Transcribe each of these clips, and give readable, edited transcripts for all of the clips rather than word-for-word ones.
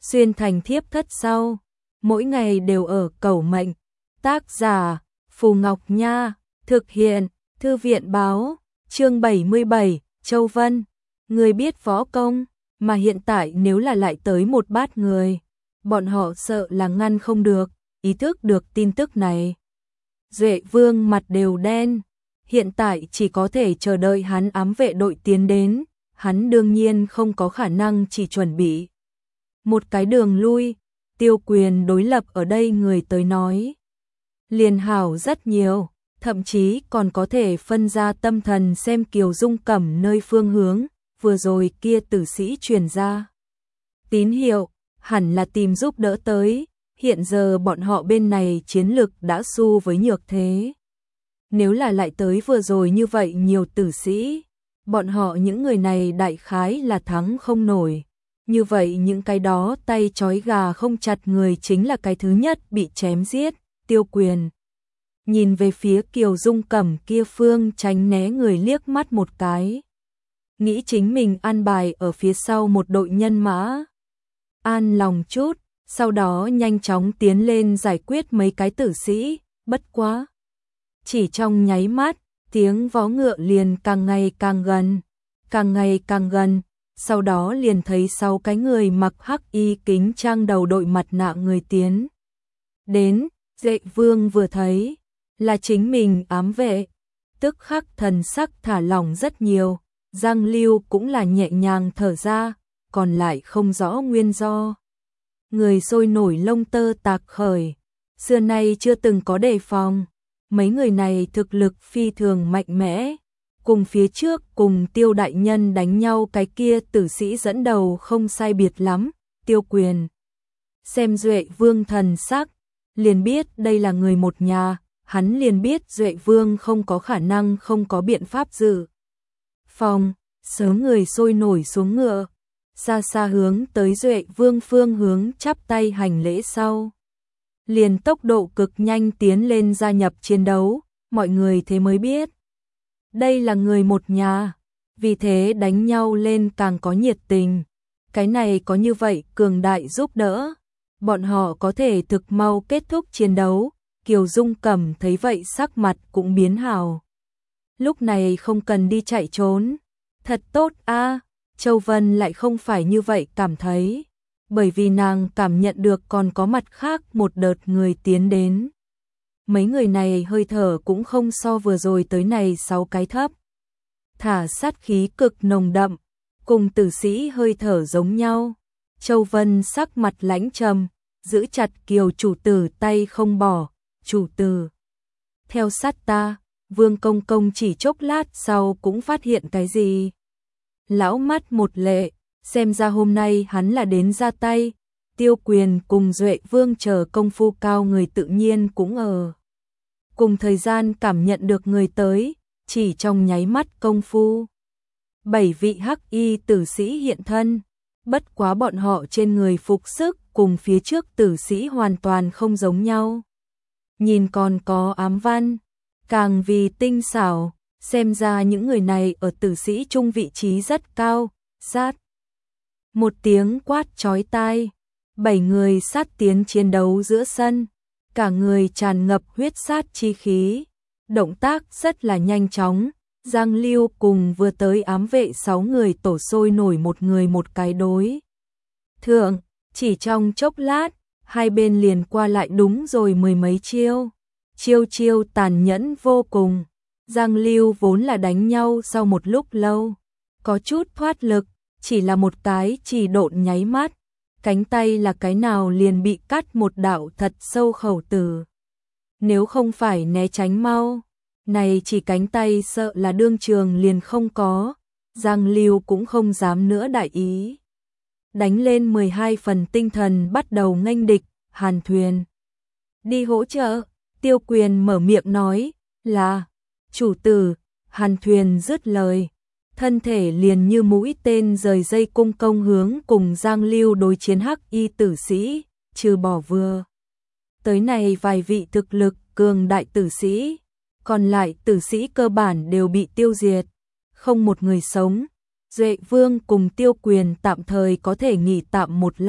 xuyên thành thiếp thất sau, mỗi ngày đều ở cầu mệnh. Tác giả Phù Ngọc Nha, thực hiện Thư viện báo, chương 77, Châu Vân. Người biết võ công, mà hiện tại nếu là lại tới một bát người, bọn họ sợ là ngăn không được. Ý thức được tin tức này, Duệ Vương mặt đều đen, hiện tại chỉ có thể chờ đợi hắn ám vệ đội tiến đến, hắn đương nhiên không có khả năng chỉ chuẩn bị một cái đường lui. Tiêu Quyền đối lập ở đây người tới nói liền hảo rất nhiều, thậm chí còn có thể phân ra tâm thần xem Kiều Dung Cẩm nơi phương hướng, vừa rồi kia tử sĩ truyền ra tín hiệu, hẳn là tìm giúp đỡ tới, hiện giờ bọn họ bên này chiến lực đã xu với nhược thế. Nếu là lại tới vừa rồi như vậy nhiều tử sĩ, bọn họ những người này đại khái là thắng không nổi. Như vậy những cái đó tay trói gà không chặt người chính là cái thứ nhất bị chém giết. Tiêu Quyền nhìn về phía Kiều Dung Cẩm kia phương tránh né người liếc mắt một cái, nghĩ chính mình an bài ở phía sau một đội nhân mã, an lòng chút, sau đó nhanh chóng tiến lên giải quyết mấy cái tử sĩ. Bất quá chỉ trong nháy mắt, tiếng vó ngựa liền càng ngày càng gần, càng ngày càng gần, sau đó liền thấy 6 cái người mặc hắc y kính trang đầu đội mặt nạ người tiến đến. Duệ Vương vừa thấy là chính mình ám vệ, tức khắc thần sắc thả lỏng rất nhiều. Giang Lưu cũng là nhẹ nhàng thở ra, còn lại không rõ nguyên do. Người sôi nổi lông tơ tạc khởi, xưa nay chưa từng có đề phòng. Mấy người này thực lực phi thường mạnh mẽ, cùng phía trước cùng Tiêu đại nhân đánh nhau cái kia tử sĩ dẫn đầu không sai biệt lắm. Tiêu Quyền xem Duệ Vương thần sắc, liền biết đây là người một nhà, hắn liền biết Duệ Vương không có khả năng không có biện pháp dự phòng. Sớm người sôi nổi xuống ngựa, xa xa hướng tới Duệ Vương phương hướng chắp tay hành lễ sau, liền tốc độ cực nhanh tiến lên gia nhập chiến đấu. Mọi người thế mới biết đây là người một nhà, vì thế đánh nhau lên càng có nhiệt tình. Cái này có như vậy cường đại giúp đỡ, bọn họ có thể thực mau kết thúc chiến đấu. Kiều Dung Cẩm thấy vậy sắc mặt cũng biến hào, lúc này không cần đi chạy trốn, thật tốt a. Châu Vân lại không phải như vậy cảm thấy, bởi vì nàng cảm nhận được còn có mặt khác một đợt người tiến đến. Mấy người này hơi thở cũng không so vừa rồi tới này 6 cái thấp, thả sát khí cực nồng đậm, cùng tử sĩ hơi thở giống nhau. Châu Vân sắc mặt lãnh trầm, giữ chặt Kiều chủ tử tay không bỏ. Chủ tử, theo sát ta. Vương công công chỉ chốc lát sau cũng phát hiện cái gì. Lão mắt một lệ, xem ra hôm nay hắn là đến ra tay. Tiêu Quyền cùng Duệ Vương chờ công phu cao người tự nhiên cũng ở cùng thời gian cảm nhận được người tới, chỉ trong nháy mắt công phu 7 vị hắc y tử sĩ hiện thân. Bất quá bọn họ trên người phục sức cùng phía trước tử sĩ hoàn toàn không giống nhau, nhìn còn có ám văn, càng vì tinh xảo, xem ra những người này ở tử sĩ trung vị trí rất cao. Sát một tiếng quát chói tai, 7 người sát tiến chiến đấu giữa sân, cả người tràn ngập huyết sát chi khí, động tác rất là nhanh chóng. Giang Lưu cùng vừa tới ám vệ 6 người tổ sôi nổi một người một cái đối thượng, chỉ trong chốc lát, hai bên liền qua lại đúng rồi 10 mấy chiêu, chiêu chiêu tàn nhẫn vô cùng. Giang Lưu vốn là đánh nhau sau một lúc lâu, có chút thoát lực, chỉ là một cái chỉ độn nháy mắt, cánh tay là cái nào liền bị cắt một đạo thật sâu khẩu tử. Nếu không phải né tránh mau, này chỉ cánh tay sợ là đương trường liền không có. Giang Lưu cũng không dám nữa đại ý, đánh lên 12 phần tinh thần bắt đầu nghênh địch. Hàn Thuyền đi hỗ trợ. Tiêu Quyền mở miệng nói là chủ tử. Hàn Thuyền dứt lời, thân thể liền như mũi tên rời dây cung công hướng cùng Giang Lưu đối chiến hắc y tử sĩ. Trừ bỏ vừa tới này vài vị thực lực cường đại tử sĩ, còn lại tử sĩ cơ bản đều bị tiêu diệt, không một người sống. Duệ Vương cùng Tiêu Quyền tạm thời có thể nghỉ tạm một lát,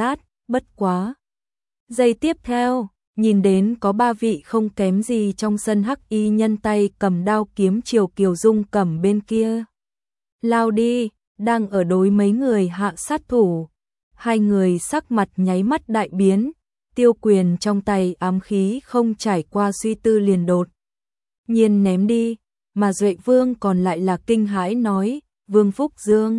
Bất quá. Giây tiếp theo, nhìn đến có 3 vị không kém gì trong sân hắc y nhân tay cầm đao kiếm chiều Kiều Dung Cẩm bên kia. Lao đi, đang ở đối mấy người hạ sát thủ. Hai người sắc mặt nháy mắt đại biến, Tiêu Quyền trong tay ám khí không trải qua suy tư liền đột nhiên ném đi, mà Duệ Vương còn lại là kinh hãi nói, Vương Phúc Dương,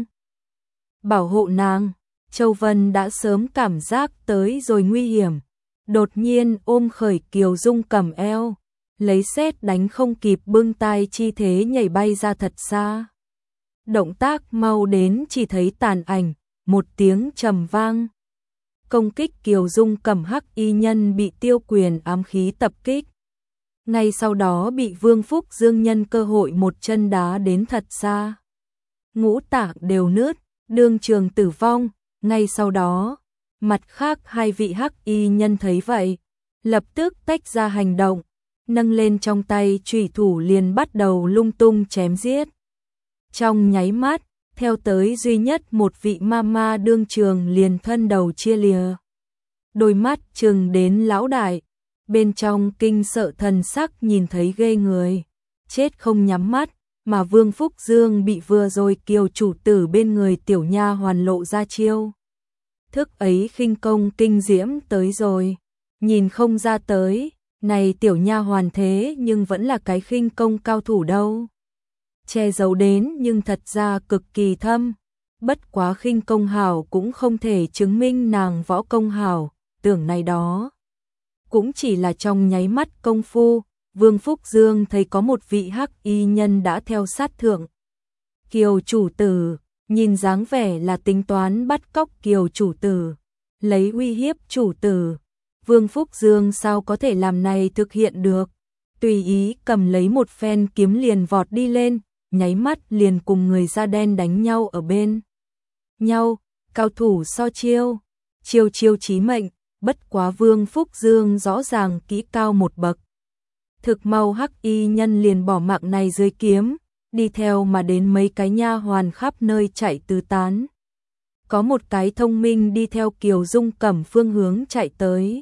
bảo hộ nàng. Châu Vân đã sớm cảm giác tới rồi nguy hiểm, đột nhiên ôm khởi Kiều Dung Cẩm eo, lấy sét đánh không kịp bưng tay chi thế nhảy bay ra thật xa. Động tác mau đến chỉ thấy tàn ảnh, một tiếng trầm vang. Công kích Kiều Dung Cẩm hắc y nhân bị Tiêu Quyền ám khí tập kích. Ngay sau đó bị Vương Phúc Dương nhân cơ hội một chân đá đến thật xa. Ngũ tạng đều nứt, đương trường tử vong. Ngay sau đó, mặt khác hai vị hắc y nhân thấy vậy, lập tức tách ra hành động, nâng lên trong tay chủy thủ liền bắt đầu lung tung chém giết. Trong nháy mắt, theo tới duy nhất một vị mama đương trường liền thân đầu chia lìa. Đôi mắt trừng đến lão đại, bên trong kinh sợ thần sắc nhìn thấy ghê người, chết không nhắm mắt, mà Vương Phúc Dương bị vừa rồi Kiều chủ tử bên người tiểu nha hoàn lộ ra chiêu. Thức ấy khinh công kinh diễm tới rồi, nhìn không ra tới, này tiểu nha hoàn thế nhưng vẫn là cái khinh công cao thủ đâu. Che giấu đến nhưng thật ra cực kỳ thâm, bất quá khinh công hảo cũng không thể chứng minh nàng võ công hảo, tưởng này đó. Cũng chỉ là trong nháy mắt công phu, Vương Phúc Dương thấy có một vị hắc y nhân đã theo sát thượng. Kiều chủ tử, nhìn dáng vẻ là tính toán bắt cóc Kiều chủ tử, lấy uy hiếp chủ tử. Vương Phúc Dương sao có thể làm này thực hiện được, tùy ý cầm lấy một phen kiếm liền vọt đi lên, nháy mắt liền cùng người da đen đánh nhau ở bên nhau, cao thủ so chiêu, chiêu chiêu chí mệnh, bất quá Vương Phúc Dương rõ ràng kỹ cao một bậc. Thực mau hắc y nhân liền bỏ mạng này dưới kiếm, đi theo mà đến mấy cái nha hoàn khắp nơi chạy tứ tán. Có một cái thông minh đi theo Kiều Dung Cẩm phương hướng chạy tới,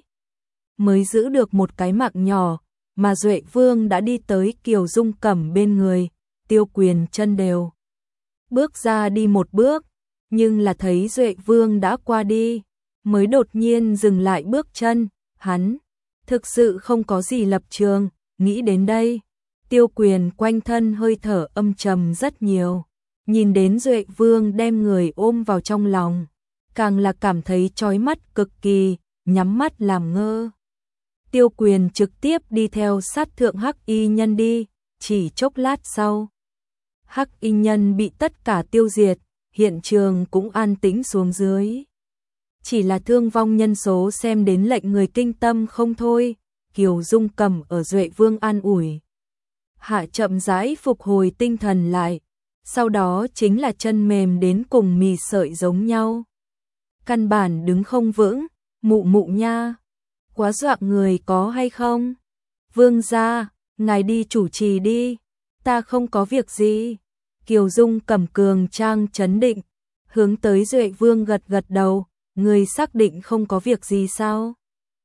mới giữ được một cái mạng nhỏ, mà Duệ Vương đã đi tới Kiều Dung Cẩm bên người, Tiêu Quyền chân đều bước ra đi một bước, nhưng là thấy Duệ Vương đã qua đi, mới đột nhiên dừng lại bước chân. Hắn thực sự không có gì lập trường. Nghĩ đến đây, Tiêu Quyền quanh thân hơi thở âm trầm rất nhiều, nhìn đến Duệ Vương đem người ôm vào trong lòng, càng là cảm thấy chói mắt cực kỳ, nhắm mắt làm ngơ. Tiêu Quyền trực tiếp đi theo sát thượng hắc y nhân đi, chỉ chốc lát sau, hắc y nhân bị tất cả tiêu diệt, hiện trường cũng an tĩnh xuống dưới. Chỉ là thương vong nhân số xem đến lệnh người kinh tâm không thôi. Kiều Dung Cẩm ở Duệ Vương an ủi hạ chậm rãi phục hồi tinh thần lại, sau đó chính là chân mềm đến cùng mì sợi giống nhau. Căn bản đứng không vững, mụ mụ nha, quá dọa người có hay không? Vương gia, ngài đi chủ trì đi, ta không có việc gì. Kiều Dung Cẩm cường trang trấn định, hướng tới Duệ Vương gật gật đầu, người xác định không có việc gì sao?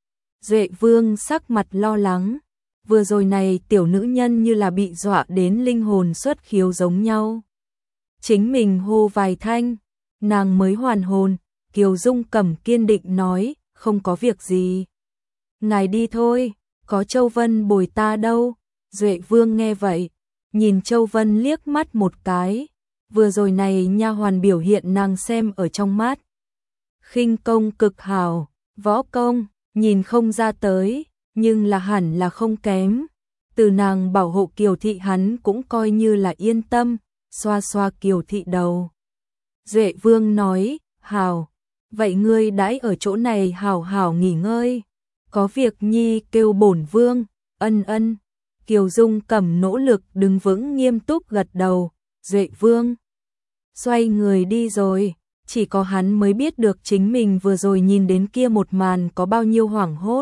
Duệ Vương sắc mặt lo lắng, vừa rồi này tiểu nữ nhân như là bị dọa đến linh hồn xuất khiếu giống nhau. Chính mình hô vài thanh, nàng mới hoàn hồn. Kiều Dung Cẩm kiên định nói, không có việc gì. Ngài đi thôi, có Châu Vân bồi ta đâu. Duệ Vương nghe vậy, nhìn Châu Vân liếc mắt một cái, vừa rồi này nha hoàn biểu hiện nàng xem ở trong mắt. Khinh công cực hảo, võ công nhìn không ra tới, nhưng là hẳn là không kém. Từ nàng bảo hộ Kiều thị hắn cũng coi như là yên tâm, xoa xoa Kiều thị đầu. Duệ Vương nói, hảo, vậy ngươi đãi ở chỗ này hảo hảo nghỉ ngơi, có việc nhi kêu bổn vương. Ân ân. Kiều Dung Cẩm nỗ lực đứng vững nghiêm túc gật đầu. Duệ Vương xoay người đi rồi, chỉ có hắn mới biết được chính mình vừa rồi nhìn đến kia một màn có bao nhiêu hoảng hốt.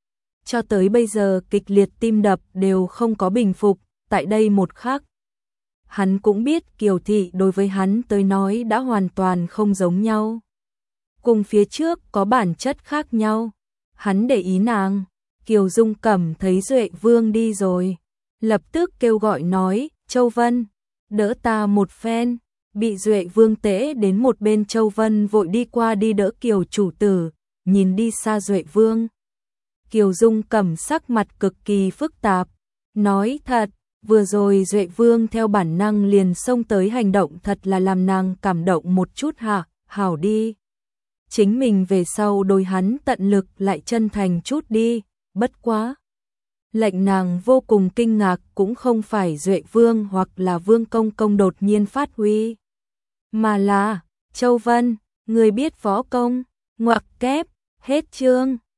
Cho tới bây giờ kịch liệt tim đập đều không có bình phục, tại đây một khắc. Hắn cũng biết Kiều thị đối với hắn tới nói đã hoàn toàn không giống nhau. cùng phía trước có bản chất khác nhau. Hắn để ý nàng. Kiều Dung Cẩm thấy Duệ Vương đi rồi, lập tức kêu gọi nói, Châu Vân, đỡ ta một phen. Bị Duệ Vương tễ đến một bên, Châu Vân vội đi qua đi đỡ Kiều chủ tử, nhìn đi xa Duệ Vương. Kiều Dung Cẩm sắc mặt cực kỳ phức tạp, nói thật, vừa rồi Duệ Vương theo bản năng liền xông tới, hành động thật là làm nàng cảm động một chút hả, hảo đi. Chính mình về sau đối hắn tận lực lại chân thành chút đi, bất quá. Lệnh nàng vô cùng kinh ngạc cũng không phải Duệ Vương hoặc là Vương Công Công đột nhiên phát huy, mà là, Châu Vân, người biết võ công, ngoặc kép, hết chương.